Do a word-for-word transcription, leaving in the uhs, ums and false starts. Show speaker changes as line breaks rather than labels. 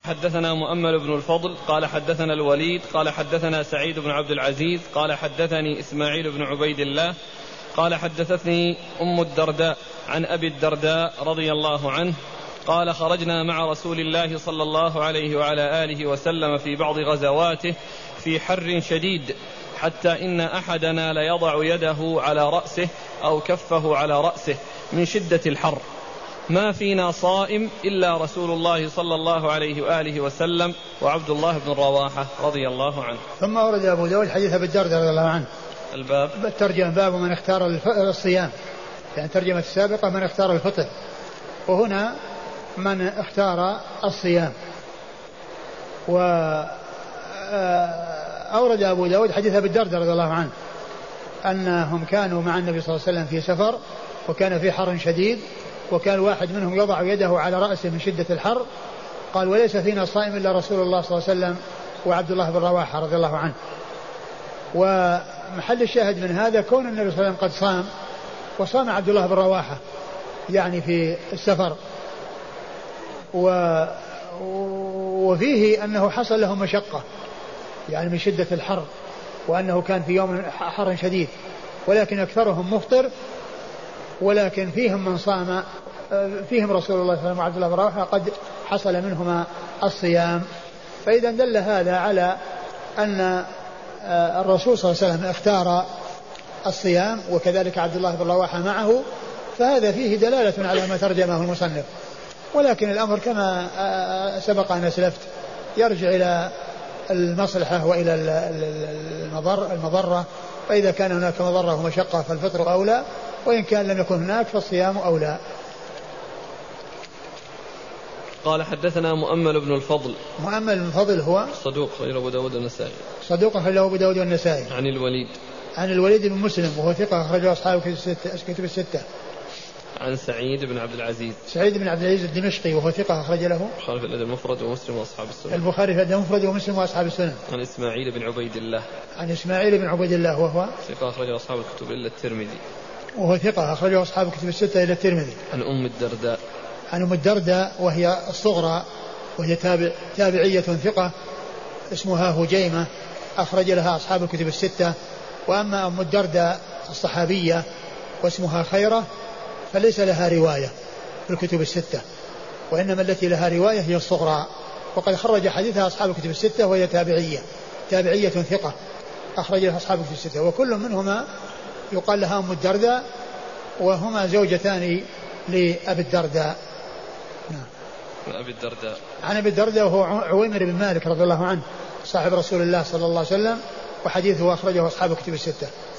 حدثنا مؤمل بن الفضل قال حدثنا الوليد قال حدثنا سعيد بن عبد العزيز قال حدثني إسماعيل بن عبيد الله قال حدثتني أم الدرداء عن أبي الدرداء رضي الله عنه قال خرجنا مع رسول الله صلى الله عليه وعلى آله وسلم في بعض غزواته في حر شديد حتى إن أحدنا ليضع يده على رأسه أو كفه على رأسه من شدة الحر، ما فينا صائم إلا رسول الله صلى الله عليه وآله وسلم وعبد الله بن رواحة رضي الله عنه.
ثم ورد أبو داود حديث أبي الدرداء رضي الله عنه.
الباب
الترجمة باب من اختار الصيام، يعني ترجمة السابقة من اختار الفطر، وهنا من اختار الصيام. وأورد أبو داود حديث أبي الدرداء رضي الله عنه أنهم كانوا مع النبي صلى الله عليه وسلم في سفر وكان في حر شديد، وكان واحد منهم يضع يده على رأسه من شدة الحر، قال وليس فينا صائم إلا رسول الله صلى الله عليه وسلم وعبد الله بن رواحة رضي الله عنه. ومحل الشاهد من هذا كون النبي صلى الله عليه وسلم قد صام وصام عبد الله بن رواحة يعني في السفر، و وفيه أنه حصل له مشقة يعني من شدة الحر، وأنه كان في يوم حر شديد، ولكن أكثرهم مفطر، ولكن فيهم من صام، فيهم رسول الله صلى الله عليه وسلم وعبد الله بن رواحة قد حصل منهما الصيام. فإذا دل هذا على أن الرسول صلى الله عليه وسلم اختار الصيام وكذلك عبد الله بن رواحة معه، فهذا فيه دلالة على ما ترجمه المصنف. ولكن الأمر كما سبق أن أسلفت يرجع إلى المصلحة وإلى المضر المضرة، فإذا كان هناك مضرة ومشقة فالفطر أولى، وإن كان لم يكن هناك فالصيام أولى.
قال حدثنا مؤمل بن الفضل.
مؤمل بن الفضل هو
صدوق خرج أبو داود والنسائي.
صدوق خرج أبو داود والنسائي.
عن الوليد.
عن الوليد بن مسلم وهو ثقة أخرجه أصحاب كتب الستة.
عن سعيد بن عبد العزيز.
سعيد بن عبد العزيز الدمشقي وهو ثقة أخرج له
البخاري في الأدب المفرد ومسلم وأصحاب السنن.
البخاري في الأدب المفرد ومسلم وأصحاب السنن.
عن إسماعيل بن عبيد الله.
عن إسماعيل بن عبيد الله وهو
ثقة أخرجه أصحاب الكتب إلا الترمذي.
وهو ثقة أخرجه أصحاب الكتب الستة إلى الترمذي.
عن أم الدرداء.
عن أم الدرداء وهي الصغرى وهي تابع تابعية ثقة اسمها هجيمة أخرج لها أصحاب الكتب الستة. وأما أم الدرداء الصحابية واسمها خيرة فليس لها رواية في الكتب الستة، وإنما التي لها رواية هي الصغرى، وقد خرج حديثها أصحاب الكتب الستة وهي تابعية تابعية ثقة أخرج لها أصحاب الكتب الستة، وكل منهما يقال لها أم الدرداء، وهما زوجتان لأبي الدرداء.
نعم. أبي الدرداء.
عن أبي الدرداء وهو عويمر بن مالك رضي الله عنه صاحب رسول الله صلى الله عليه وسلم، وحديثه أخرجه أصحاب الكتب الستة.